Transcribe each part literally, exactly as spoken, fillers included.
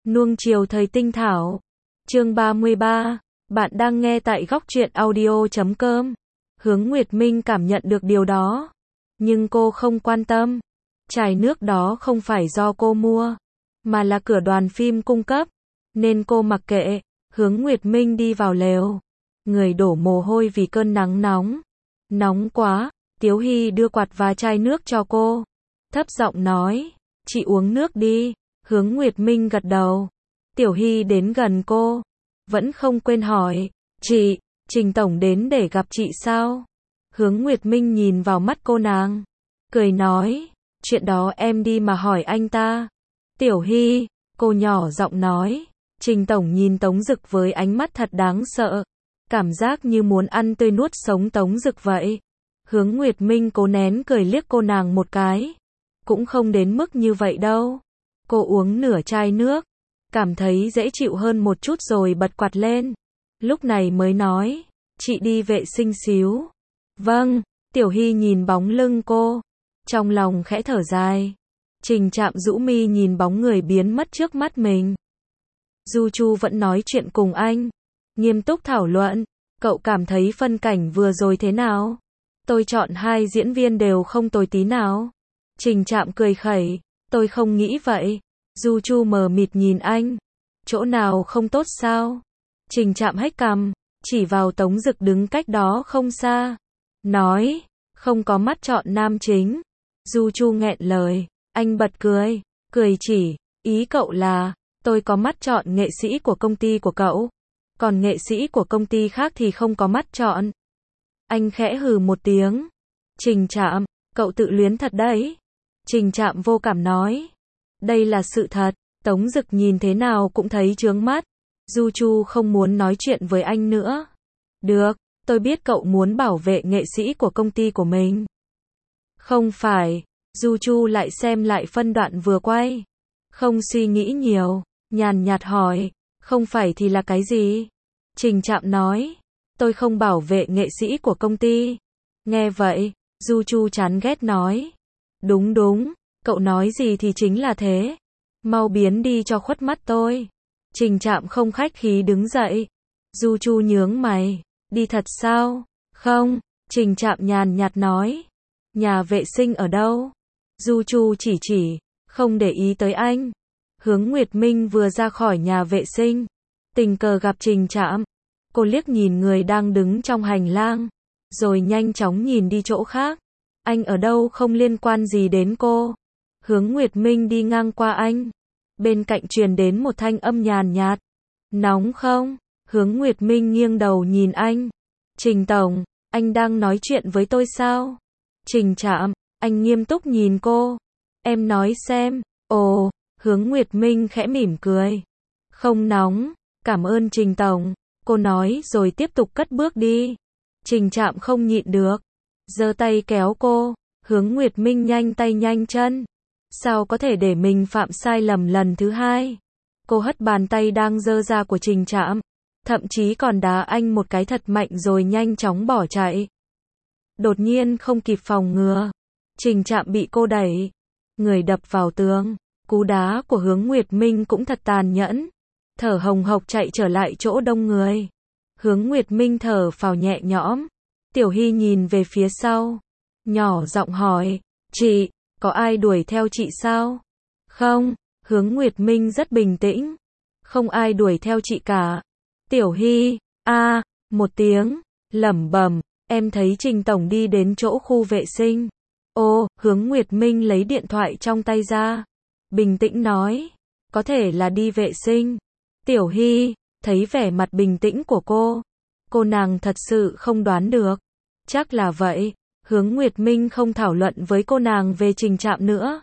Nuông chiều thời tinh thảo. Chương ba mươi ba. Bạn đang nghe tại góc truyện audio chấm com. Hướng Nguyệt Minh cảm nhận được điều đó. Nhưng cô không quan tâm. Chai nước đó không phải do cô mua, mà là cửa đoàn phim cung cấp. Nên cô mặc kệ. Hướng Nguyệt Minh đi vào lều. Người đổ mồ hôi vì cơn nắng nóng. Nóng quá. Tiếu Hy đưa quạt và chai nước cho cô. Thấp giọng nói. Chị uống nước đi. Hướng Nguyệt Minh gật đầu. Tiểu Hy đến gần cô. Vẫn không quên hỏi. Chị, Trình Tổng đến để gặp chị sao? Hướng Nguyệt Minh nhìn vào mắt cô nàng. Cười nói. Chuyện đó em đi mà hỏi anh ta. Tiểu Hy, cô nhỏ giọng nói. Trình Tổng nhìn Tống Dực với ánh mắt thật đáng sợ. Cảm giác như muốn ăn tươi nuốt sống Tống Dực vậy. Hướng Nguyệt Minh cố nén cười liếc cô nàng một cái. Cũng không đến mức như vậy đâu. Cô uống nửa chai nước. Cảm thấy dễ chịu hơn một chút rồi bật quạt lên. Lúc này mới nói. Chị đi vệ sinh xíu. Vâng. Tiểu Hy nhìn bóng lưng cô. Trong lòng khẽ thở dài. Trình Trạm rũ mi nhìn bóng người biến mất trước mắt mình. Du Chu vẫn nói chuyện cùng anh. Nghiêm túc thảo luận. Cậu cảm thấy phân cảnh vừa rồi thế nào? Tôi chọn hai diễn viên đều không tồi tí nào. Trình Trạm cười khẩy. Tôi không nghĩ vậy. Du Chu mờ mịt nhìn anh. Chỗ nào không tốt sao? Trình Trạm hách cằm, chỉ vào Tống Dực đứng cách đó không xa. Nói, không có mắt chọn nam chính. Du Chu nghẹn lời, anh bật cười, cười chỉ, ý cậu là, tôi có mắt chọn nghệ sĩ của công ty của cậu. Còn nghệ sĩ của công ty khác thì không có mắt chọn. Anh khẽ hừ một tiếng. Trình Trạm, cậu tự luyến thật đấy. Trình Trạm vô cảm nói. Đây là sự thật. Tống Dực nhìn thế nào cũng thấy chướng mắt. Du Chu không muốn nói chuyện với anh nữa. Được, tôi biết cậu muốn bảo vệ nghệ sĩ của công ty của mình. Không phải. Du Chu lại xem lại phân đoạn vừa quay. Không suy nghĩ nhiều. Nhàn nhạt hỏi. Không phải thì là cái gì? Trình Trạm nói. Tôi không bảo vệ nghệ sĩ của công ty. Nghe vậy, Du Chu chán ghét nói. Đúng đúng. Cậu nói gì thì chính là thế. Mau biến đi cho khuất mắt tôi. Trình Trạm không khách khí đứng dậy. Du Chu nhướng mày. Đi thật sao? Không. Trình Trạm nhàn nhạt nói. Nhà vệ sinh ở đâu? Du Chu chỉ chỉ. Không để ý tới anh. Hướng Nguyệt Minh vừa ra khỏi nhà vệ sinh. Tình cờ gặp Trình Trạm. Cô liếc nhìn người đang đứng trong hành lang. Rồi nhanh chóng nhìn đi chỗ khác. Anh ở đâu không liên quan gì đến cô. Hướng Nguyệt Minh đi ngang qua anh. Bên cạnh truyền đến một thanh âm nhàn nhạt. Nóng không? Hướng Nguyệt Minh nghiêng đầu nhìn anh. Trình Tổng, anh đang nói chuyện với tôi sao? Trình Trạm, anh nghiêm túc nhìn cô. Em nói xem. Ồ, Hướng Nguyệt Minh khẽ mỉm cười. Không nóng, cảm ơn Trình Tổng. Cô nói rồi tiếp tục cất bước đi. Trình Trạm không nhịn được. Giơ tay kéo cô. Hướng Nguyệt Minh nhanh tay nhanh chân. Sao có thể để mình phạm sai lầm lần thứ hai? Cô hất bàn tay đang giơ ra của Trình Trạm. Thậm chí còn đá anh một cái thật mạnh rồi nhanh chóng bỏ chạy. Đột nhiên không kịp phòng ngừa. Trình Trạm bị cô đẩy. Người đập vào tường. Cú đá của Hướng Nguyệt Minh cũng thật tàn nhẫn. Thở hồng hộc chạy trở lại chỗ đông người. Hướng Nguyệt Minh thở phào nhẹ nhõm. Tiểu Hy nhìn về phía sau. Nhỏ giọng hỏi. Chị, có ai đuổi theo chị sao? Không. Hướng Nguyệt Minh rất bình tĩnh. Không ai đuổi theo chị cả. Tiểu Hy, a, à, một tiếng, lẩm bẩm, em thấy Trình Tổng đi đến chỗ khu vệ sinh. Ô, Hướng Nguyệt Minh lấy điện thoại trong tay ra. Bình tĩnh nói, có thể là đi vệ sinh. Tiểu Hy, thấy vẻ mặt bình tĩnh của cô. Cô nàng thật sự không đoán được. Chắc là vậy. Hướng Nguyệt Minh không thảo luận với cô nàng về Trình Trạm nữa.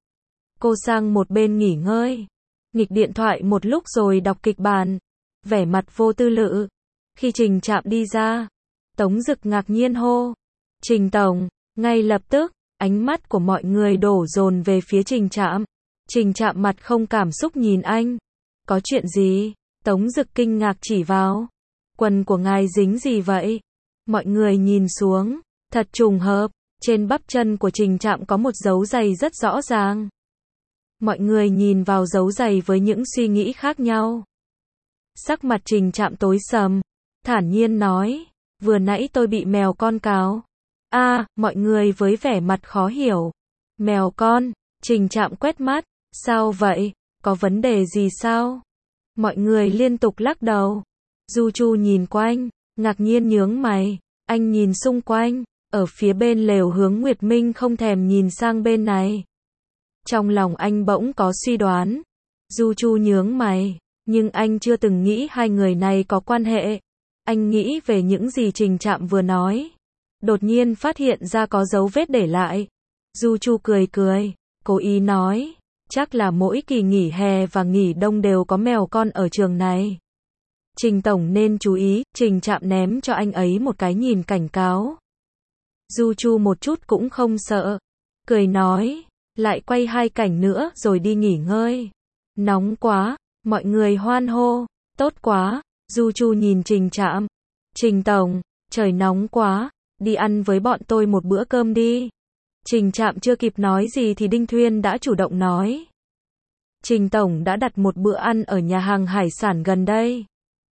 Cô sang một bên nghỉ ngơi. Nghịch điện thoại một lúc rồi đọc kịch bản. Vẻ mặt vô tư lự. Khi Trình Trạm đi ra, Tống Dực ngạc nhiên hô. Trình Tổng, ngay lập tức, ánh mắt của mọi người đổ dồn về phía Trình Trạm. Trình Trạm mặt không cảm xúc nhìn anh. Có chuyện gì? Tống Dực kinh ngạc chỉ vào. Quần của ngài dính gì vậy? Mọi người nhìn xuống. Thật trùng hợp, trên bắp chân của Trình Trạm có một dấu giày rất rõ ràng. Mọi người nhìn vào dấu giày với những suy nghĩ khác nhau. Sắc mặt Trình Trạm tối sầm, thản nhiên nói, vừa nãy tôi bị mèo con cào. A, à, mọi người với vẻ mặt khó hiểu. Mèo con, Trình Trạm quét mắt, sao vậy, có vấn đề gì sao? Mọi người liên tục lắc đầu. Du Chu nhìn quanh, ngạc nhiên nhướng mày, anh nhìn xung quanh, ở phía bên lều Hướng Nguyệt Minh không thèm nhìn sang bên này. Trong lòng anh bỗng có suy đoán. Du Chu nhướng mày, nhưng anh chưa từng nghĩ hai người này có quan hệ. Anh nghĩ về những gì Trình Trạm vừa nói. Đột nhiên phát hiện ra có dấu vết để lại. Du Chu cười cười, cố ý nói, chắc là mỗi kỳ nghỉ hè và nghỉ đông đều có mèo con ở trường này. Trình tổng nên chú ý, Trình Trạm ném cho anh ấy một cái nhìn cảnh cáo. Du Chu một chút cũng không sợ, cười nói, lại quay hai cảnh nữa rồi đi nghỉ ngơi. Nóng quá, mọi người hoan hô, tốt quá. Du Chu nhìn Trình Trạm, Trình tổng, trời nóng quá, đi ăn với bọn tôi một bữa cơm đi. Trình Trạm chưa kịp nói gì thì Đinh Thuyên đã chủ động nói. Trình tổng đã đặt một bữa ăn ở nhà hàng hải sản gần đây.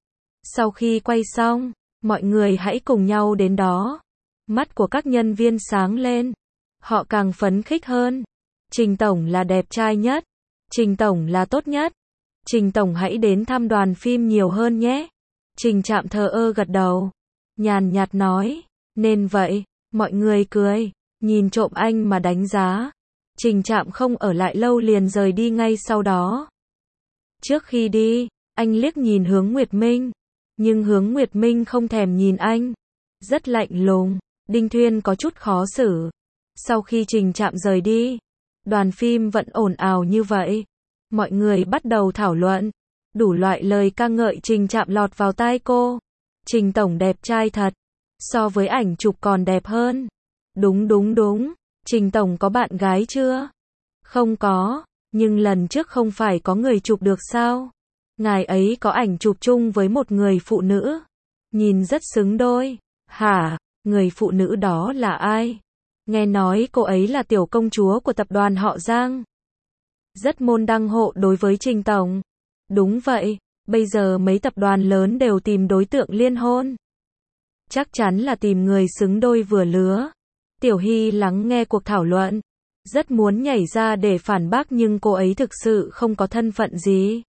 Sau khi quay xong, mọi người hãy cùng nhau đến đó. Mắt của các nhân viên sáng lên, họ càng phấn khích hơn. Trình tổng là đẹp trai nhất, Trình tổng là tốt nhất. Trình tổng hãy đến thăm đoàn phim nhiều hơn nhé. Trình Trạm thờ ơ gật đầu, nhàn nhạt nói, nên vậy. Mọi người cười, nhìn trộm anh mà đánh giá. Trình Trạm không ở lại lâu liền rời đi ngay sau đó. Trước khi đi, anh liếc nhìn Hướng Nguyệt Minh, nhưng Hướng Nguyệt Minh không thèm nhìn anh, rất lạnh lùng. Đinh Thuyên có chút khó xử. Sau khi Trình Trạm rời đi, đoàn phim vẫn ồn ào như vậy. Mọi người bắt đầu thảo luận, đủ loại lời ca ngợi Trình Trạm lọt vào tai cô. Trình tổng đẹp trai thật, so với ảnh chụp còn đẹp hơn. Đúng đúng đúng, Trình tổng có bạn gái chưa? Không có, nhưng lần trước không phải có người chụp được sao? Ngài ấy có ảnh chụp chung với một người phụ nữ, nhìn rất xứng đôi. Hả, người phụ nữ đó là ai? Nghe nói cô ấy là tiểu công chúa của tập đoàn họ Giang. Rất môn đăng hộ đối với Trình tổng. Đúng vậy, bây giờ mấy tập đoàn lớn đều tìm đối tượng liên hôn. Chắc chắn là tìm người xứng đôi vừa lứa. Tiểu Hy lắng nghe cuộc thảo luận, rất muốn nhảy ra để phản bác nhưng cô ấy thực sự không có thân phận gì.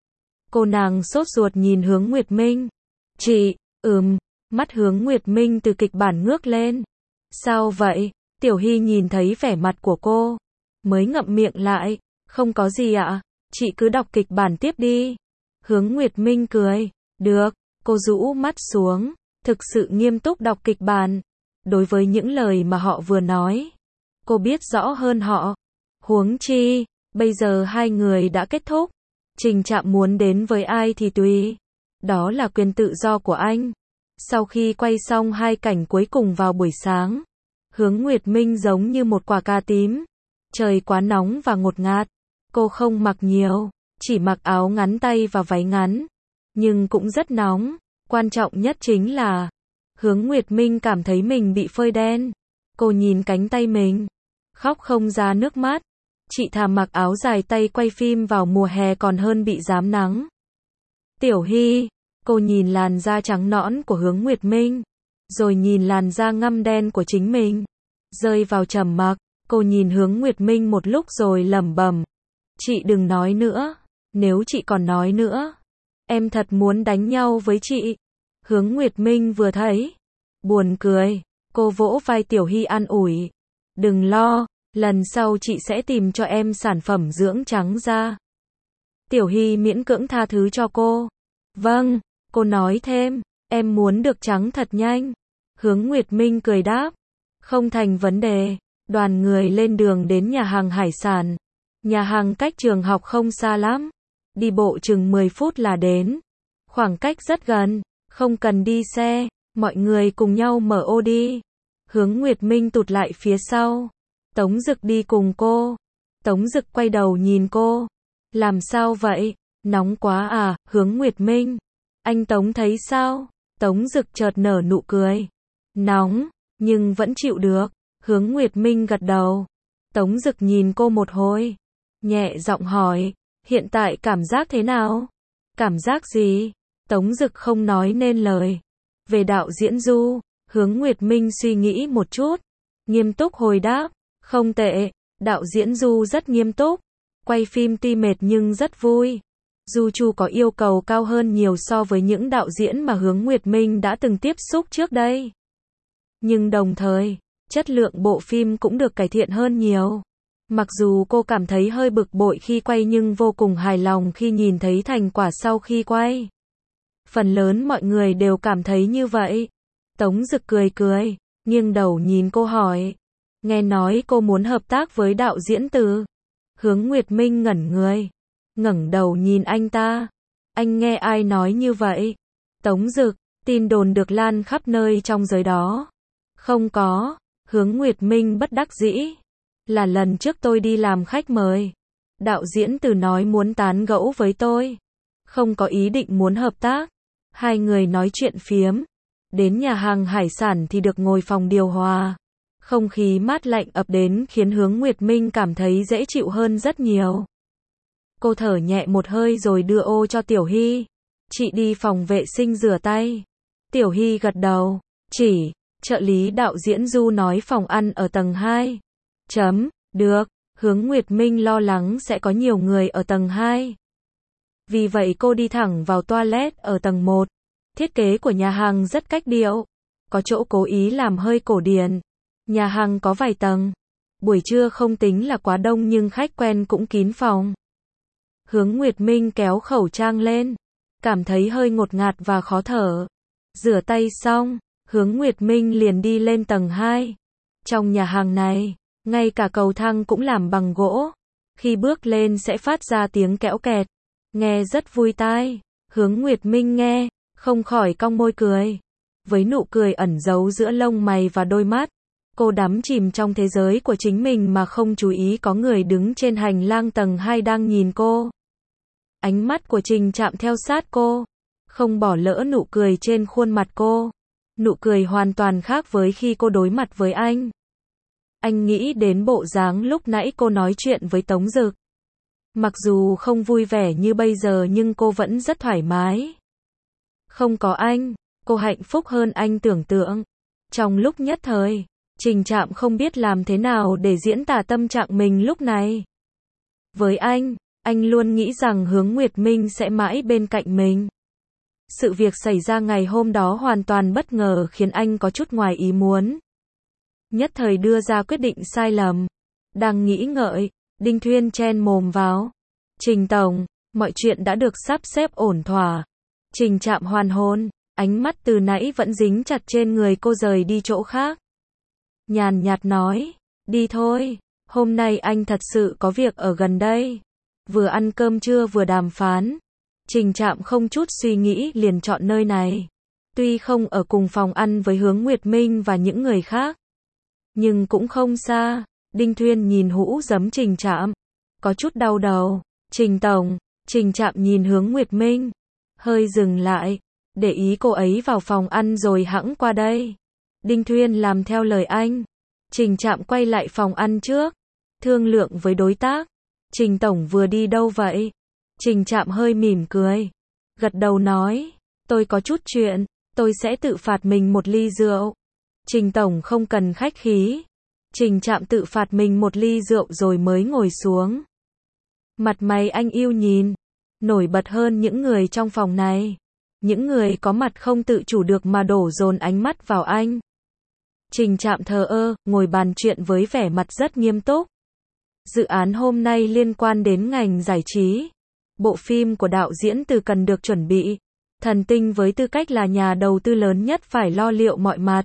Cô nàng sốt ruột nhìn Hướng Nguyệt Minh. Chị, ừm, mắt Hướng Nguyệt Minh từ kịch bản ngước lên. Sao vậy? Tiểu Hy nhìn thấy vẻ mặt của cô, mới ngậm miệng lại. Không có gì ạ, chị cứ đọc kịch bản tiếp đi. Hướng Nguyệt Minh cười. Được, cô rũ mắt xuống, thực sự nghiêm túc đọc kịch bản. Đối với những lời mà họ vừa nói, cô biết rõ hơn họ. Huống chi, bây giờ hai người đã kết thúc. Trình Trạm muốn đến với ai thì tùy. Đó là quyền tự do của anh. Sau khi quay xong hai cảnh cuối cùng vào buổi sáng, Hướng Nguyệt Minh giống như một quả cà tím. Trời quá nóng và ngột ngạt. Cô không mặc nhiều, chỉ mặc áo ngắn tay và váy ngắn. Nhưng cũng rất nóng. Quan trọng nhất chính là Hướng Nguyệt Minh cảm thấy mình bị phơi đen. Cô nhìn cánh tay mình, khóc không ra nước mắt. Chị thà mặc áo dài tay quay phim vào mùa hè còn hơn bị rám nắng. Tiểu Hy, cô nhìn làn da trắng nõn của Hướng Nguyệt Minh, rồi nhìn làn da ngăm đen của chính mình. Rơi vào trầm mặc, cô nhìn Hướng Nguyệt Minh một lúc rồi lẩm bẩm. Chị đừng nói nữa, nếu chị còn nói nữa, em thật muốn đánh nhau với chị. Hướng Nguyệt Minh vừa thấy, buồn cười, cô vỗ vai Tiểu Hy an ủi. Đừng lo, lần sau chị sẽ tìm cho em sản phẩm dưỡng trắng da. Tiểu Hy miễn cưỡng tha thứ cho cô. Vâng, cô nói thêm, em muốn được trắng thật nhanh. Hướng Nguyệt Minh cười đáp. Không thành vấn đề. Đoàn người lên đường đến nhà hàng hải sản. Nhà hàng cách trường học không xa lắm. Đi bộ chừng mười phút là đến. Khoảng cách rất gần, không cần đi xe. Mọi người cùng nhau mở ô đi. Hướng Nguyệt Minh tụt lại phía sau. Tống Dực đi cùng cô. Tống Dực quay đầu nhìn cô. Làm sao vậy? Nóng quá à? Hướng Nguyệt Minh. Anh Tống thấy sao? Tống Dực chợt nở nụ cười. Nóng, nhưng vẫn chịu được. Hướng Nguyệt Minh gật đầu. Tống Dực nhìn cô một hồi. nhẹ giọng hỏi, hiện tại cảm giác thế nào? Cảm giác gì? Tống Dực không nói nên lời. Về đạo diễn Du, Hướng Nguyệt Minh suy nghĩ một chút, nghiêm túc hồi đáp, không tệ, đạo diễn Du rất nghiêm túc, quay phim tuy mệt nhưng rất vui. Du Chu có yêu cầu cao hơn nhiều so với những đạo diễn mà Hướng Nguyệt Minh đã từng tiếp xúc trước đây. Nhưng đồng thời, chất lượng bộ phim cũng được cải thiện hơn nhiều. Mặc dù cô cảm thấy hơi bực bội khi quay nhưng vô cùng hài lòng khi nhìn thấy thành quả sau khi quay. Phần lớn mọi người đều cảm thấy như vậy. Tống Dực cười cười, nghiêng đầu nhìn cô hỏi. Nghe nói cô muốn hợp tác với đạo diễn Từ. Hướng Nguyệt Minh ngẩn người, ngẩng đầu nhìn anh ta. Anh nghe ai nói như vậy? Tống Dực, tin đồn được lan khắp nơi trong giới đó. Không có, Hướng Nguyệt Minh bất đắc dĩ. Là lần trước tôi đi làm khách mời. Đạo diễn Từ nói muốn tán gẫu với tôi. Không có ý định muốn hợp tác. Hai người nói chuyện phiếm. Đến nhà hàng hải sản thì được ngồi phòng điều hòa. Không khí mát lạnh ập đến khiến Hướng Nguyệt Minh cảm thấy dễ chịu hơn rất nhiều. Cô thở nhẹ một hơi rồi đưa ô cho Tiểu Hy. Chị đi phòng vệ sinh rửa tay. Tiểu Hy gật đầu. Chỉ, trợ lý đạo diễn Du nói phòng ăn ở tầng hai. Chấm, được, Hướng Nguyệt Minh lo lắng sẽ có nhiều người ở tầng hai. Vì vậy cô đi thẳng vào toilet ở tầng một. Thiết kế của nhà hàng rất cách điệu. Có chỗ cố ý làm hơi cổ điển. Nhà hàng có vài tầng. Buổi trưa không tính là quá đông nhưng khách quen cũng kín phòng. Hướng Nguyệt Minh kéo khẩu trang lên. Cảm thấy hơi ngột ngạt và khó thở. Rửa tay xong, Hướng Nguyệt Minh liền đi lên tầng hai. Trong nhà hàng này, ngay cả cầu thang cũng làm bằng gỗ. Khi bước lên sẽ phát ra tiếng kẽo kẹt. Nghe rất vui tai. Hướng Nguyệt Minh nghe, không khỏi cong môi cười. Với nụ cười ẩn giấu giữa lông mày và đôi mắt. Cô đắm chìm trong thế giới của chính mình mà không chú ý có người đứng trên hành lang tầng hai đang nhìn cô. Ánh mắt của Trình Trạm theo sát cô. Không bỏ lỡ nụ cười trên khuôn mặt cô. Nụ cười hoàn toàn khác với khi cô đối mặt với anh. Anh nghĩ đến bộ dáng lúc nãy cô nói chuyện với Tống Dực. Mặc dù không vui vẻ như bây giờ nhưng cô vẫn rất thoải mái. Không có anh, cô hạnh phúc hơn anh tưởng tượng. Trong lúc nhất thời, Trình Trạm không biết làm thế nào để diễn tả tâm trạng mình lúc này. Với anh, anh luôn nghĩ rằng Hướng Nguyệt Minh sẽ mãi bên cạnh mình. Sự việc xảy ra ngày hôm đó hoàn toàn bất ngờ khiến anh có chút ngoài ý muốn. Nhất thời đưa ra quyết định sai lầm. Đang nghĩ ngợi, Đinh Thuyên chen mồm vào. Trình Tổng, mọi chuyện đã được sắp xếp ổn thỏa. Trình Trạm hoàn hồn, ánh mắt từ nãy vẫn dính chặt trên người cô rời đi chỗ khác. Nhàn nhạt nói, đi thôi, hôm nay anh thật sự có việc ở gần đây. Vừa ăn cơm trưa vừa đàm phán. Trình Trạm không chút suy nghĩ liền chọn nơi này. Tuy không ở cùng phòng ăn với Hướng Nguyệt Minh và những người khác, nhưng cũng không xa. Đinh Thuyên nhìn hũ giấm Trình Trạm, có chút đau đầu. Trình Tổng, Trình Trạm nhìn Hướng Nguyệt Minh, hơi dừng lại, để ý cô ấy vào phòng ăn rồi hẵng qua đây. Đinh Thuyên làm theo lời anh. Trình Trạm quay lại phòng ăn trước, thương lượng với đối tác. Trình Tổng vừa đi đâu vậy? Trình Trạm hơi mỉm cười, gật đầu nói, tôi có chút chuyện, tôi sẽ tự phạt mình một ly rượu. Trình Tổng không cần khách khí. Trình Trạm tự phạt mình một ly rượu rồi mới ngồi xuống. Mặt mày anh yêu nhìn, nổi bật hơn những người trong phòng này. Những người có mặt không tự chủ được mà đổ dồn ánh mắt vào anh. Trình Trạm thờ ơ, ngồi bàn chuyện với vẻ mặt rất nghiêm túc. Dự án hôm nay liên quan đến ngành giải trí. Bộ phim của đạo diễn Từ cần được chuẩn bị. Thần Tinh với tư cách là nhà đầu tư lớn nhất phải lo liệu mọi mặt.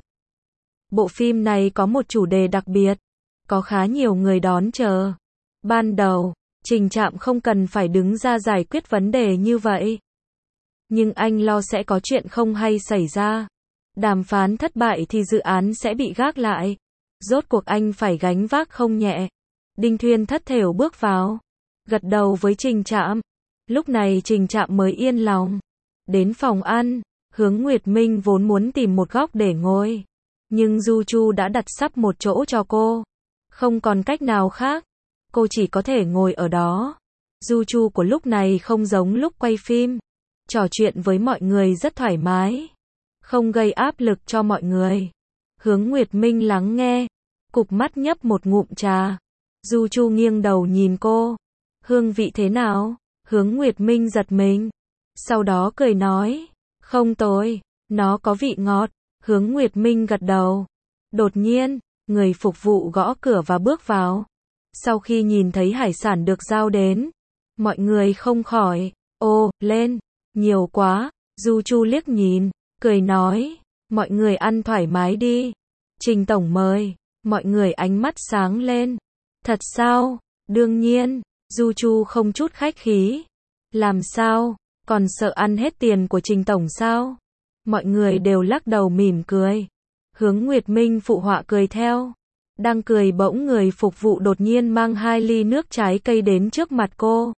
Bộ phim này có một chủ đề đặc biệt. Có khá nhiều người đón chờ. Ban đầu, Trình Trạm không cần phải đứng ra giải quyết vấn đề như vậy. Nhưng anh lo sẽ có chuyện không hay xảy ra. Đàm phán thất bại thì dự án sẽ bị gác lại. Rốt cuộc anh phải gánh vác không nhẹ. Đinh Thuyên thất thểu bước vào, gật đầu với Trình Trạm. Lúc này Trình Trạm mới yên lòng. Đến phòng ăn, Hướng Nguyệt Minh vốn muốn tìm một góc để ngồi. Nhưng Du Chu đã đặt sắp một chỗ cho cô. Không còn cách nào khác. cô chỉ có thể ngồi ở đó. Du Chu của lúc này không giống lúc quay phim. Trò chuyện với mọi người rất thoải mái. Không gây áp lực cho mọi người. Hướng Nguyệt Minh lắng nghe. Cụp mắt nhấp một ngụm trà. Du Chu nghiêng đầu nhìn cô. Hương vị thế nào? Hướng Nguyệt Minh giật mình. Sau đó cười nói. Không tồi. Nó có vị ngọt. Hướng Nguyệt Minh gật đầu. Đột nhiên, người phục vụ gõ cửa và bước vào. Sau khi nhìn thấy hải sản được giao đến, mọi người không khỏi, ô, lên, nhiều quá. Du Chu liếc nhìn, cười nói, mọi người ăn thoải mái đi. Trình tổng mời, mọi người ánh mắt sáng lên. Thật sao? Đương nhiên, Du Chu không chút khách khí. Làm sao? Còn sợ ăn hết tiền của Trình tổng sao? Mọi người đều lắc đầu mỉm cười. Hướng Nguyệt Minh phụ họa cười theo. Đang cười bỗng người phục vụ đột nhiên mang hai ly nước trái cây đến trước mặt cô.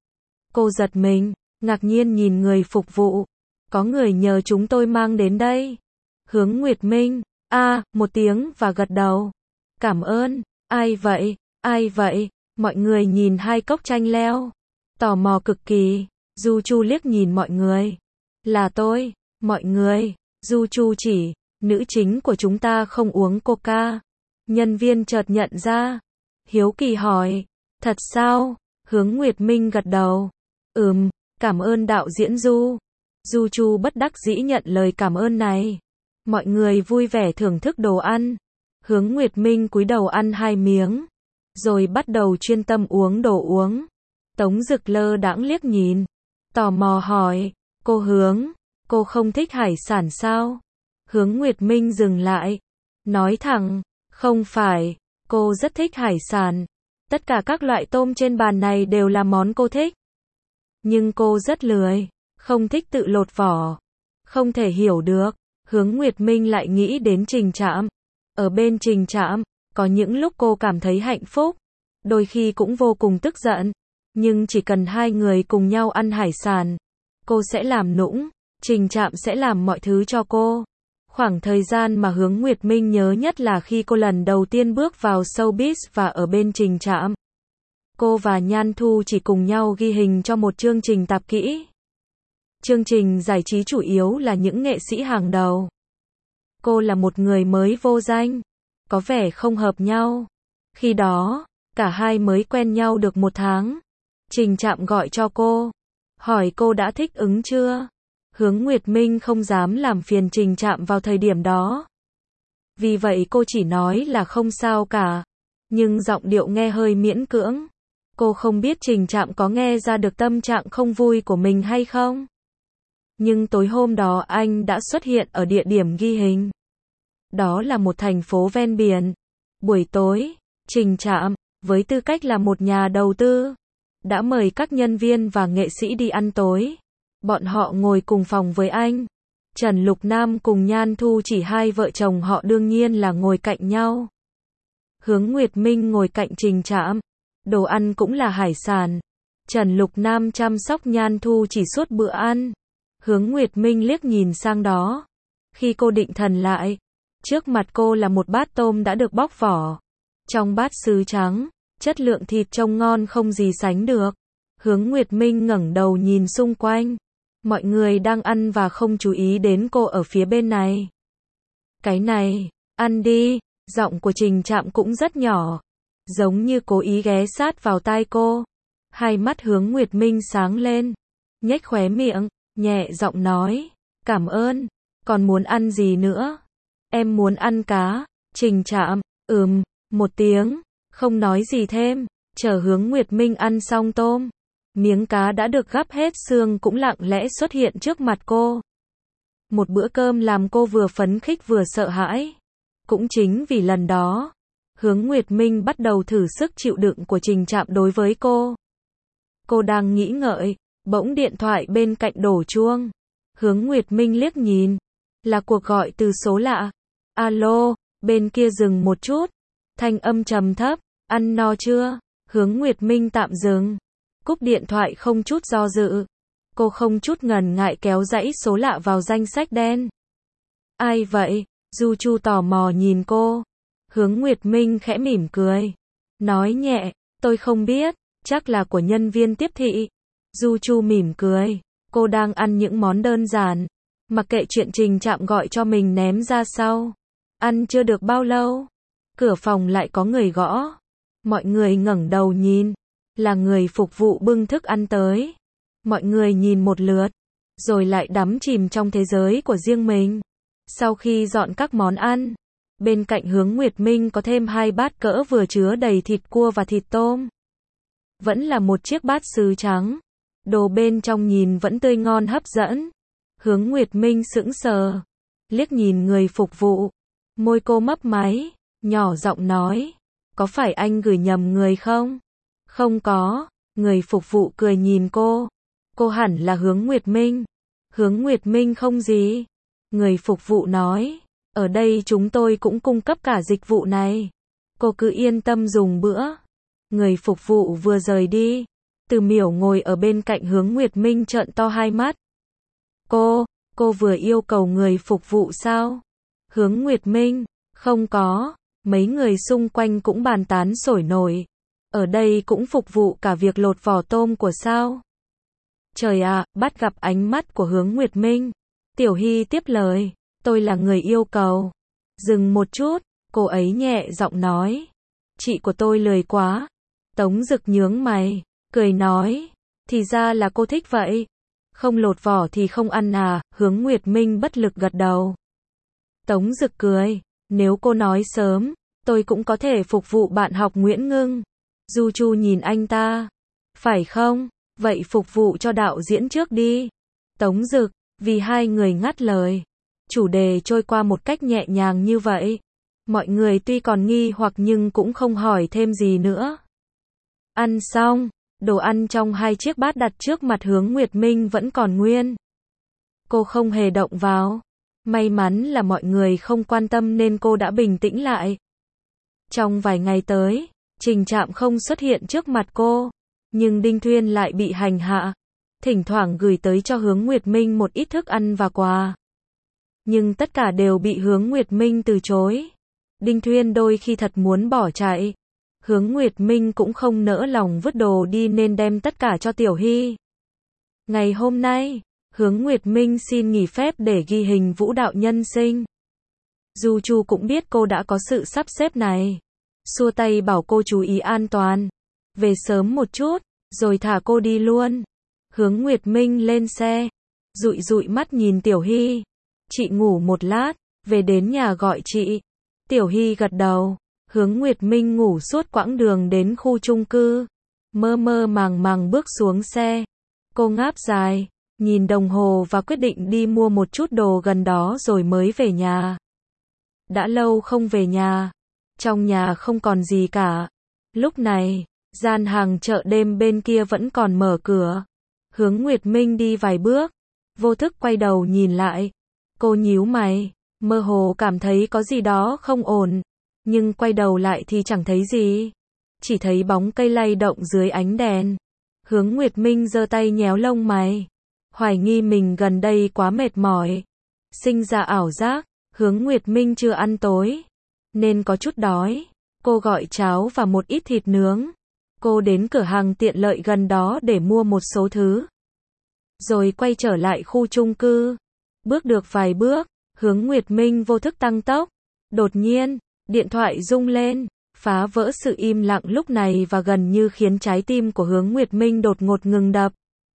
Cô giật mình, ngạc nhiên nhìn người phục vụ. Có người nhờ chúng tôi mang đến đây. Hướng Nguyệt Minh, a, à, một tiếng và gật đầu. Cảm ơn, ai vậy, ai vậy? Mọi người nhìn hai cốc chanh leo. Tò mò cực kỳ, Du Chu liếc nhìn mọi người. Là tôi, mọi người, Du Chu chỉ, nữ chính của chúng ta không uống coca. Nhân viên chợt nhận ra. Hiếu kỳ hỏi, thật sao? Hướng Nguyệt Minh gật đầu. Ừm, cảm ơn đạo diễn Du. Du Chu bất đắc dĩ nhận lời cảm ơn này. Mọi người vui vẻ thưởng thức đồ ăn. Hướng Nguyệt Minh cúi đầu ăn hai miếng. Rồi bắt đầu chuyên tâm uống đồ uống. Tống Dực lơ đãng liếc nhìn. Tò mò hỏi, cô Hướng, cô không thích hải sản sao? Hướng Nguyệt Minh dừng lại. Nói thẳng, không phải, cô rất thích hải sản. Tất cả các loại tôm trên bàn này đều là món cô thích. Nhưng cô rất lười, không thích tự lột vỏ. Không thể hiểu được. Hướng Nguyệt Minh lại nghĩ đến Trình Trạm. Ở bên Trình Trạm, có những lúc cô cảm thấy hạnh phúc. Đôi khi cũng vô cùng tức giận. Nhưng chỉ cần hai người cùng nhau ăn hải sản, cô sẽ làm nũng, Trình Trạm sẽ làm mọi thứ cho cô. Khoảng thời gian mà Hướng Nguyệt Minh nhớ nhất là khi cô lần đầu tiên bước vào showbiz và ở bên Trình Trạm. Cô và Nhan Thu chỉ cùng nhau ghi hình cho một chương trình tạp kỹ. Chương trình giải trí chủ yếu là những nghệ sĩ hàng đầu. Cô là một người mới vô danh, có vẻ không hợp nhau. Khi đó, cả hai mới quen nhau được một tháng. Trình Trạm gọi cho cô, hỏi cô đã thích ứng chưa? Hướng Nguyệt Minh không dám làm phiền Trình Trạm vào thời điểm đó. Vì vậy cô chỉ nói là không sao cả. Nhưng giọng điệu nghe hơi miễn cưỡng. Cô không biết Trình Trạm có nghe ra được tâm trạng không vui của mình hay không. Nhưng tối hôm đó anh đã xuất hiện ở địa điểm ghi hình. Đó là một thành phố ven biển. Buổi tối, Trình Trạm, với tư cách là một nhà đầu tư, đã mời các nhân viên và nghệ sĩ đi ăn tối. Bọn họ ngồi cùng phòng với anh. Trần Lục Nam cùng Nhan Thu chỉ hai vợ chồng họ đương nhiên là ngồi cạnh nhau. Hướng Nguyệt Minh ngồi cạnh Trình Trạm. Đồ ăn cũng là hải sản. Trần Lục Nam chăm sóc Nhan Thu chỉ suốt bữa ăn. Hướng Nguyệt Minh liếc nhìn sang đó. Khi cô định thần lại, trước mặt cô là một bát tôm đã được bóc vỏ. Trong bát sứ trắng, chất lượng thịt trông ngon không gì sánh được. Hướng Nguyệt Minh ngẩng đầu nhìn xung quanh. Mọi người đang ăn và không chú ý đến cô ở phía bên này. Cái này, ăn đi, giọng của Trình Trạm cũng rất nhỏ. Giống như cố ý ghé sát vào tai cô. Hai mắt Hướng Nguyệt Minh sáng lên. Nhếch khóe miệng, nhẹ giọng nói. Cảm ơn, còn muốn ăn gì nữa? Em muốn ăn cá. Trình Trạm, ừm, một tiếng, không nói gì thêm. Chờ Hướng Nguyệt Minh ăn xong tôm. Miếng cá đã được gắp hết xương cũng lặng lẽ xuất hiện trước mặt cô. Một bữa cơm làm cô vừa phấn khích vừa sợ hãi. Cũng chính vì lần đó, Hướng Nguyệt Minh bắt đầu thử sức chịu đựng của Trình Trạm đối với cô. Cô đang nghĩ ngợi, bỗng điện thoại bên cạnh đổ chuông. Hướng Nguyệt Minh liếc nhìn, là cuộc gọi từ số lạ. Alo, bên kia dừng một chút. Thanh âm trầm thấp, ăn no chưa? Hướng Nguyệt Minh tạm dừng. Cúp điện thoại không chút do dự. Cô không chút ngần ngại kéo dãy số lạ vào danh sách đen. Ai vậy? Du Chu tò mò nhìn cô. Hướng Nguyệt Minh khẽ mỉm cười. Nói nhẹ, Tôi không biết, chắc là của nhân viên tiếp thị. Du Chu mỉm cười. Cô đang ăn những món đơn giản. Mặc kệ chuyện Trình Trạm gọi cho mình ném ra sau. Ăn chưa được bao lâu. Cửa phòng lại có người gõ. Mọi người ngẩng đầu nhìn. Là người phục vụ bưng thức ăn tới. Mọi người nhìn một lượt. Rồi lại đắm chìm trong thế giới của riêng mình. Sau khi dọn các món ăn. Bên cạnh Hướng Nguyệt Minh có thêm hai bát cỡ vừa chứa đầy thịt cua và thịt tôm. Vẫn là một chiếc bát sứ trắng. Đồ bên trong nhìn vẫn tươi ngon hấp dẫn. Hướng Nguyệt Minh sững sờ. Liếc nhìn người phục vụ. Môi cô mấp máy. Nhỏ giọng nói. Có phải anh gửi nhầm người không? Không có. Người phục vụ cười nhìn cô. Cô hẳn là Hướng Nguyệt Minh. Hướng Nguyệt Minh không gì. Người phục vụ nói. Ở đây chúng tôi cũng cung cấp cả dịch vụ này. Cô cứ yên tâm dùng bữa. Người phục vụ vừa rời đi. Từ Miểu ngồi ở bên cạnh Hướng Nguyệt Minh trợn to hai mắt. Cô, cô vừa yêu cầu người phục vụ sao? Hướng Nguyệt Minh, không có. Mấy người xung quanh cũng bàn tán sổi nổi. Ở đây cũng phục vụ cả việc lột vỏ tôm của sao? Trời ạ, à, bắt gặp ánh mắt của Hướng Nguyệt Minh. Tiểu Hy tiếp lời. Tôi là người yêu cầu. Dừng một chút, cô ấy nhẹ giọng nói. Chị của tôi lười quá. Tống Dực nhướng mày, cười nói. Thì ra là cô thích vậy. Không lột vỏ thì không ăn à? Hướng Nguyệt Minh bất lực gật đầu. Tống Dực cười. Nếu cô nói sớm, tôi cũng có thể phục vụ bạn học Nguyễn Ngưng. Du Chu nhìn anh ta. Phải không? Vậy phục vụ cho đạo diễn trước đi. Tống Dực, vì hai người ngắt lời. Chủ đề trôi qua một cách nhẹ nhàng như vậy. Mọi người tuy còn nghi hoặc nhưng cũng không hỏi thêm gì nữa. Ăn xong, đồ ăn trong hai chiếc bát đặt trước mặt Hướng Nguyệt Minh vẫn còn nguyên. Cô không hề động vào. May mắn là mọi người không quan tâm nên cô đã bình tĩnh lại. Trong vài ngày tới, Trình Trạm không xuất hiện trước mặt cô. Nhưng Đinh Thuyên lại bị hành hạ. Thỉnh thoảng gửi tới cho Hướng Nguyệt Minh một ít thức ăn và quà. Nhưng tất cả đều bị Hướng Nguyệt Minh từ chối. Đinh Thuyên đôi khi thật muốn bỏ chạy. Hướng Nguyệt Minh cũng không nỡ lòng vứt đồ đi nên đem tất cả cho Tiểu Hy. Ngày hôm nay, Hướng Nguyệt Minh xin nghỉ phép để ghi hình vũ đạo nhân sinh. Du Chu cũng biết cô đã có sự sắp xếp này. Xua tay bảo cô chú ý an toàn. Về sớm một chút, rồi thả cô đi luôn. Hướng Nguyệt Minh lên xe. Dụi dụi mắt nhìn Tiểu Hy. Chị ngủ một lát, về đến nhà gọi chị. Tiểu Hy gật đầu. Hướng Nguyệt Minh ngủ suốt quãng đường đến khu chung cư. Mơ mơ màng màng bước xuống xe. Cô ngáp dài, nhìn đồng hồ và quyết định đi mua một chút đồ gần đó rồi mới về nhà. Đã lâu không về nhà. Trong nhà không còn gì cả. Lúc này, gian hàng chợ đêm bên kia vẫn còn mở cửa. Hướng Nguyệt Minh đi vài bước. Vô thức quay đầu nhìn lại. Cô nhíu mày. Mơ hồ cảm thấy có gì đó không ổn. Nhưng quay đầu lại thì chẳng thấy gì. Chỉ thấy bóng cây lay động dưới ánh đèn. Hướng Nguyệt Minh giơ tay nhéo lông mày. Hoài nghi mình gần đây quá mệt mỏi. Sinh ra ảo giác, Hướng Nguyệt Minh chưa ăn tối. Nên có chút đói. Cô gọi cháo và một ít thịt nướng. Cô đến cửa hàng tiện lợi gần đó để mua một số thứ. Rồi quay trở lại khu chung cư. Bước được vài bước, Hướng Nguyệt Minh vô thức tăng tốc. Đột nhiên, điện thoại rung lên, phá vỡ sự im lặng lúc này và gần như khiến trái tim của Hướng Nguyệt Minh đột ngột ngừng đập.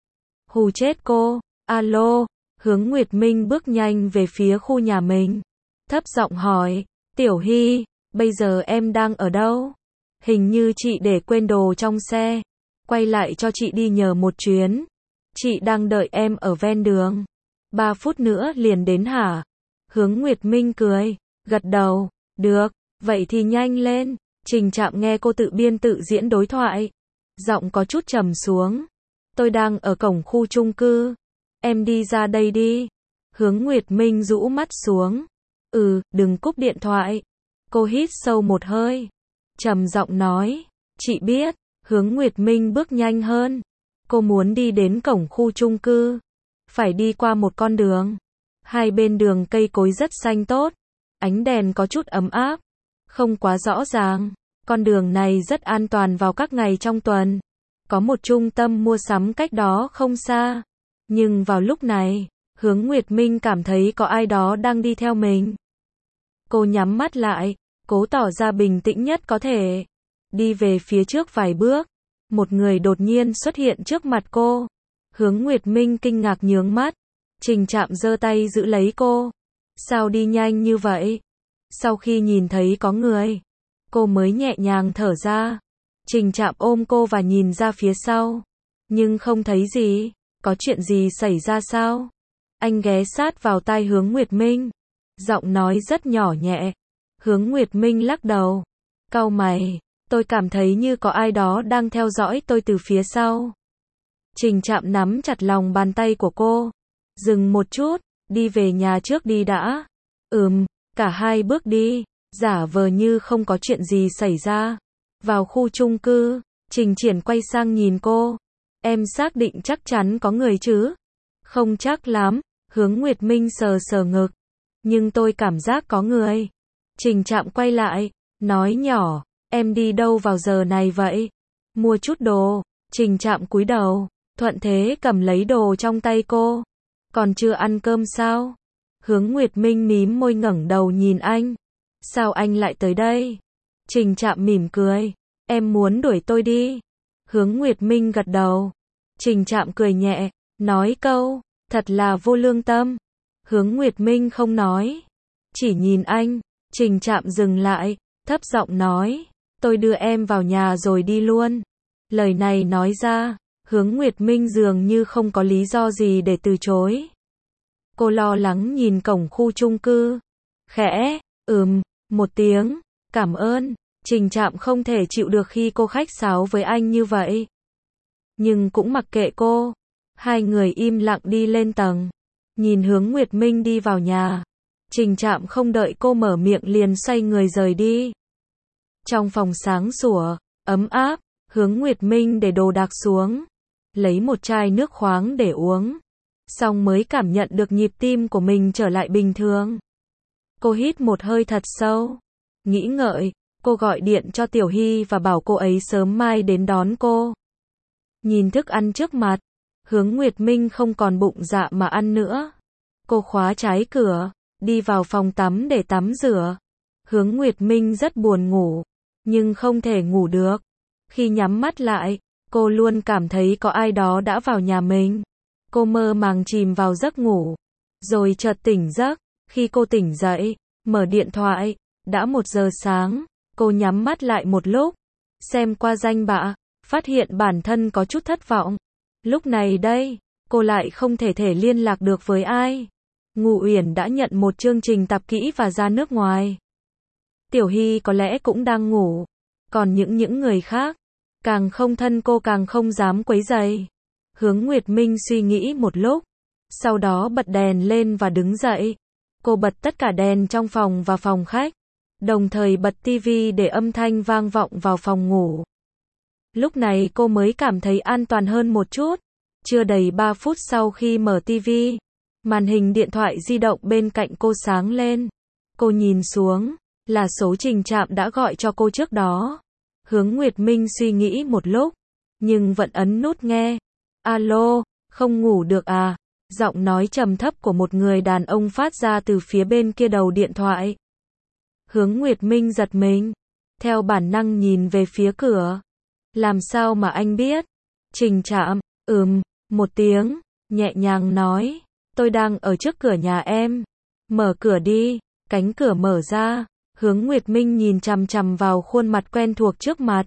Hù chết cô. Alo. Hướng Nguyệt Minh bước nhanh về phía khu nhà mình. Thấp giọng hỏi. Tiểu Hy, bây giờ em đang ở đâu? Hình như chị để quên đồ trong xe. Quay lại cho chị đi nhờ một chuyến. Chị đang đợi em ở ven đường. Ba phút nữa liền đến hả? Hướng Nguyệt Minh cười. Gật đầu. Được, vậy thì nhanh lên. Trình Trạm nghe cô tự biên tự diễn đối thoại. Giọng có chút trầm xuống. Tôi đang ở cổng khu chung cư. Em đi ra đây đi. Hướng Nguyệt Minh rũ mắt xuống. Ừ, đừng cúp điện thoại. Cô hít sâu một hơi. Trầm giọng nói. Chị biết. Hướng Nguyệt Minh bước nhanh hơn. Cô muốn đi đến cổng khu chung cư. Phải đi qua một con đường. Hai bên đường cây cối rất xanh tốt. Ánh đèn có chút ấm áp. Không quá rõ ràng. Con đường này rất an toàn vào các ngày trong tuần. Có một trung tâm mua sắm cách đó không xa. Nhưng vào lúc này, Hướng Nguyệt Minh cảm thấy có ai đó đang đi theo mình. Cô nhắm mắt lại, cố tỏ ra bình tĩnh nhất có thể. Đi về phía trước vài bước, một người đột nhiên xuất hiện trước mặt cô. Hướng Nguyệt Minh kinh ngạc nhướng mắt. Trình Trạm giơ tay giữ lấy cô. Sao đi nhanh như vậy? Sau khi nhìn thấy có người, cô mới nhẹ nhàng thở ra. Trình Trạm ôm cô và nhìn ra phía sau. Nhưng không thấy gì. Có chuyện gì xảy ra sao? Anh ghé sát vào tai Hướng Nguyệt Minh. Giọng nói rất nhỏ nhẹ. Hướng Nguyệt Minh lắc đầu. Cau mày. Tôi cảm thấy như có ai đó đang theo dõi tôi từ phía sau. Trình Trạm nắm chặt lòng bàn tay của cô. Dừng một chút, đi về nhà trước đi đã. Ừm, cả hai bước đi, giả vờ như không có chuyện gì xảy ra. Vào khu chung cư, Trình Triển quay sang nhìn cô. Em xác định chắc chắn có người chứ? Không chắc lắm, Hướng Nguyệt Minh sờ sờ ngực. Nhưng tôi cảm giác có người. Trình Trạm quay lại, nói nhỏ, em đi đâu vào giờ này vậy? Mua chút đồ. Trình Trạm cúi đầu, thuận thế cầm lấy đồ trong tay cô. Còn chưa ăn cơm sao? Hướng Nguyệt Minh mím môi ngẩng đầu nhìn anh. Sao anh lại tới đây? Trình Trạm mỉm cười. Em muốn đuổi tôi đi. Hướng Nguyệt Minh gật đầu. Trình Trạm cười nhẹ, nói câu, thật là vô lương tâm. Hướng Nguyệt Minh không nói, chỉ nhìn anh. Trình Trạm dừng lại, thấp giọng nói, tôi đưa em vào nhà rồi đi luôn. Lời này nói ra, Hướng Nguyệt Minh dường như không có lý do gì để từ chối. Cô lo lắng nhìn cổng khu chung cư. Khẽ, ừm, một tiếng, cảm ơn. Trình Trạm không thể chịu được khi cô khách sáo với anh như vậy. Nhưng cũng mặc kệ cô. Hai người im lặng đi lên tầng. Nhìn Hướng Nguyệt Minh đi vào nhà. Trình Trạm không đợi cô mở miệng liền xoay người rời đi. Trong phòng sáng sủa, ấm áp, Hướng Nguyệt Minh để đồ đạc xuống. Lấy một chai nước khoáng để uống. Xong mới cảm nhận được nhịp tim của mình trở lại bình thường. Cô hít một hơi thật sâu. Nghĩ ngợi, cô gọi điện cho Tiểu Hy và bảo cô ấy sớm mai đến đón cô. Nhìn thức ăn trước mặt, Hướng Nguyệt Minh không còn bụng dạ mà ăn nữa. Cô khóa trái cửa, đi vào phòng tắm để tắm rửa. Hướng Nguyệt Minh rất buồn ngủ, nhưng không thể ngủ được. Khi nhắm mắt lại, cô luôn cảm thấy có ai đó đã vào nhà mình. Cô mơ màng chìm vào giấc ngủ, rồi chợt tỉnh giấc. Khi cô tỉnh dậy, mở điện thoại, đã một giờ sáng. Cô nhắm mắt lại một lúc, xem qua danh bạ, phát hiện bản thân có chút thất vọng. Lúc này đây, cô lại không thể thể liên lạc được với ai. Ngụ Uyển đã nhận một chương trình tập kỹ và ra nước ngoài. Tiểu Hy có lẽ cũng đang ngủ. Còn những những người khác, càng không thân cô càng không dám quấy rầy. Hướng Nguyệt Minh suy nghĩ một lúc, sau đó bật đèn lên và đứng dậy. Cô bật tất cả đèn trong phòng và phòng khách, đồng thời bật tivi để âm thanh vang vọng vào phòng ngủ. Lúc này cô mới cảm thấy an toàn hơn một chút. Chưa đầy ba phút sau khi mở tivi, màn hình điện thoại di động bên cạnh cô sáng lên. Cô nhìn xuống, là số Trình Trạm đã gọi cho cô trước đó. Hướng Nguyệt Minh suy nghĩ một lúc, nhưng vẫn ấn nút nghe. Alo, không ngủ được à? Giọng nói trầm thấp của một người đàn ông phát ra từ phía bên kia đầu điện thoại. Hướng Nguyệt Minh giật mình, theo bản năng nhìn về phía cửa. Làm sao mà anh biết? Trình Trạm, ừm, một tiếng, nhẹ nhàng nói, tôi đang ở trước cửa nhà em. Mở cửa đi. Cánh cửa mở ra, Hướng Nguyệt Minh nhìn chằm chằm vào khuôn mặt quen thuộc trước mặt.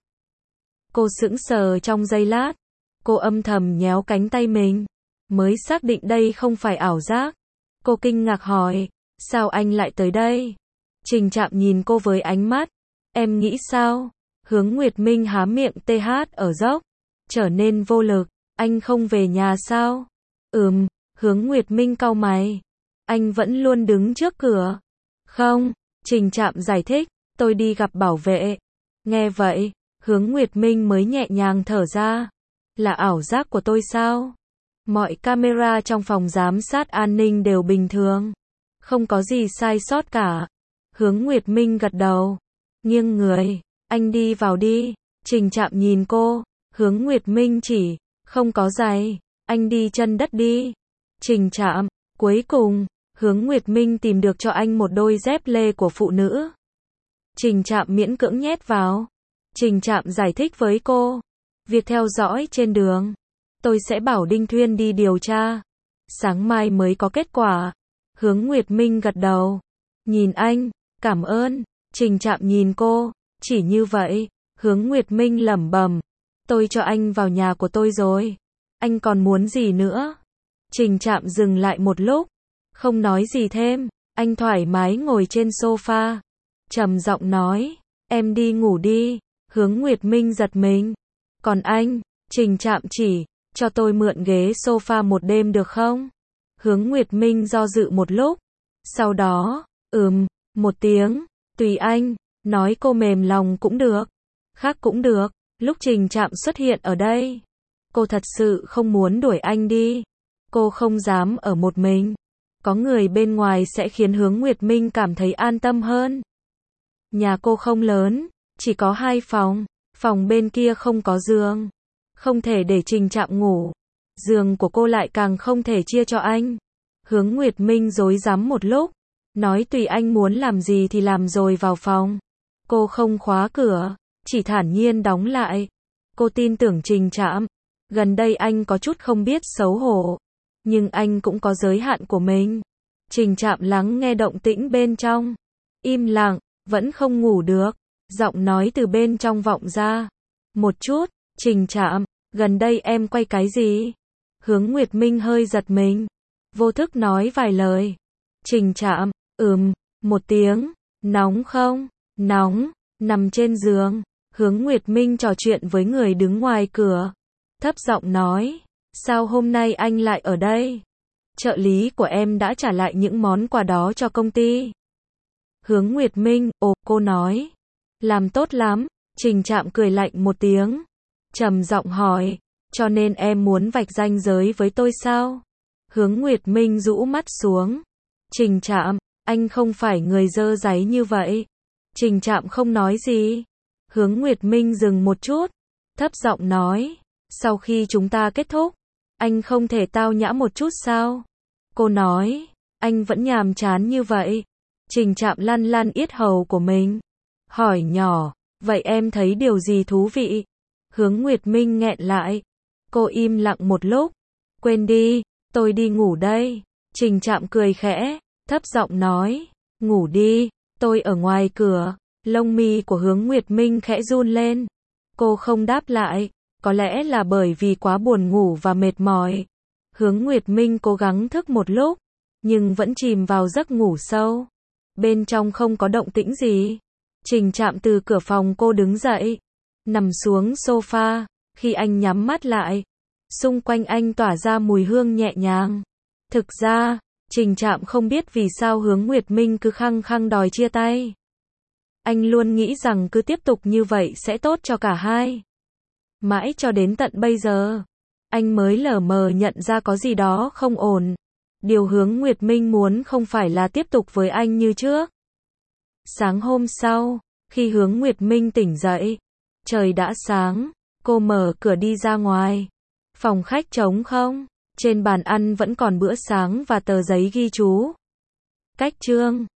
Cô sững sờ trong giây lát, cô âm thầm nhéo cánh tay mình, mới xác định đây không phải ảo giác. Cô kinh ngạc hỏi, sao anh lại tới đây? Trình Trạm nhìn cô với ánh mắt, em nghĩ sao? Hướng Nguyệt Minh há miệng tê hát ở dốc, trở nên vô lực, anh không về nhà sao? Ừm, Hướng Nguyệt Minh cau mày, anh vẫn luôn đứng trước cửa. Không, Trình Trạm giải thích, tôi đi gặp bảo vệ. Nghe vậy, Hướng Nguyệt Minh mới nhẹ nhàng thở ra. Là ảo giác của tôi sao? Mọi camera trong phòng giám sát an ninh đều bình thường. Không có gì sai sót cả. Hướng Nguyệt Minh gật đầu, nghiêng người. Anh đi vào đi. Trình Trạm nhìn cô, hướng Nguyệt Minh chỉ, không có giày, anh đi chân đất đi. Trình Trạm, cuối cùng, hướng Nguyệt Minh tìm được cho anh một đôi dép lê của phụ nữ. Trình Trạm miễn cưỡng nhét vào. Trình Trạm giải thích với cô, việc theo dõi trên đường, tôi sẽ bảo Đinh Thuyên đi điều tra. Sáng mai mới có kết quả. Hướng Nguyệt Minh gật đầu. Nhìn anh, cảm ơn. Trình Trạm nhìn cô, chỉ như vậy. Hướng Nguyệt Minh lẩm bẩm, tôi cho anh vào nhà của tôi rồi. Anh còn muốn gì nữa? Trình Trạm dừng lại một lúc, không nói gì thêm. Anh thoải mái ngồi trên sofa, trầm giọng nói, em đi ngủ đi. Hướng Nguyệt Minh giật mình. Còn anh? Trình Trạm chỉ, cho tôi mượn ghế sofa một đêm được không? Hướng Nguyệt Minh do dự một lúc, sau đó, ừm, một tiếng, tùy anh. Nói cô mềm lòng cũng được, khác cũng được. Lúc Trình Trạm xuất hiện ở đây, cô thật sự không muốn đuổi anh đi. Cô không dám ở một mình. Có người bên ngoài sẽ khiến Hướng Nguyệt Minh cảm thấy an tâm hơn. Nhà cô không lớn, chỉ có hai phòng. Phòng bên kia không có giường, không thể để Trình Trạm ngủ. Giường của cô lại càng không thể chia cho anh. Hướng Nguyệt Minh rối rắm một lúc, nói tùy anh muốn làm gì thì làm rồi vào phòng. Cô không khóa cửa, chỉ thản nhiên đóng lại. Cô tin tưởng Trình Trạm. Gần đây anh có chút không biết xấu hổ, nhưng anh cũng có giới hạn của mình. Trình Trạm lắng nghe động tĩnh bên trong, im lặng, vẫn không ngủ được. Giọng nói từ bên trong vọng ra. Một chút. Trình Trạm, gần đây em quay cái gì? Hướng Nguyệt Minh hơi giật mình, vô thức nói vài lời. Trình Trạm, ừm, một tiếng. Nóng không? Nóng. Nằm trên giường, Hướng Nguyệt Minh trò chuyện với người đứng ngoài cửa, thấp giọng nói, sao hôm nay anh lại ở đây? Trợ lý của em đã trả lại những món quà đó cho công ty. Hướng Nguyệt Minh, ồ, cô nói, làm tốt lắm. Trình Trạm cười lạnh một tiếng, trầm giọng hỏi, cho nên em muốn vạch ranh giới với tôi sao? Hướng Nguyệt Minh rũ mắt xuống. Trình Trạm, anh không phải người dơ dáy như vậy. Trình Trạm không nói gì. Hướng Nguyệt Minh dừng một chút, thấp giọng nói, sau khi chúng ta kết thúc, anh không thể tao nhã một chút sao? Cô nói, anh vẫn nhàm chán như vậy. Trình Trạm lăn lăn yết hầu của mình, hỏi nhỏ, vậy em thấy điều gì thú vị? Hướng Nguyệt Minh nghẹn lại. Cô im lặng một lúc, quên đi, tôi đi ngủ đây. Trình Trạm cười khẽ, thấp giọng nói, ngủ đi, tôi ở ngoài cửa. Lông mi của Hướng Nguyệt Minh khẽ run lên. Cô không đáp lại, có lẽ là bởi vì quá buồn ngủ và mệt mỏi. Hướng Nguyệt Minh cố gắng thức một lúc, nhưng vẫn chìm vào giấc ngủ sâu. Bên trong không có động tĩnh gì. Trình Trạm từ cửa phòng cô đứng dậy, nằm xuống sofa. Khi anh nhắm mắt lại, xung quanh anh tỏa ra mùi hương nhẹ nhàng. Thực ra, Trình Trạm không biết vì sao Hướng Nguyệt Minh cứ khăng khăng đòi chia tay. Anh luôn nghĩ rằng cứ tiếp tục như vậy sẽ tốt cho cả hai. Mãi cho đến tận bây giờ, anh mới lờ mờ nhận ra có gì đó không ổn. Điều Hướng Nguyệt Minh muốn không phải là tiếp tục với anh như trước. Sáng hôm sau, khi Hướng Nguyệt Minh tỉnh dậy, trời đã sáng, cô mở cửa đi ra ngoài. Phòng khách trống không, trên bàn ăn vẫn còn bữa sáng và tờ giấy ghi chú. Cách chương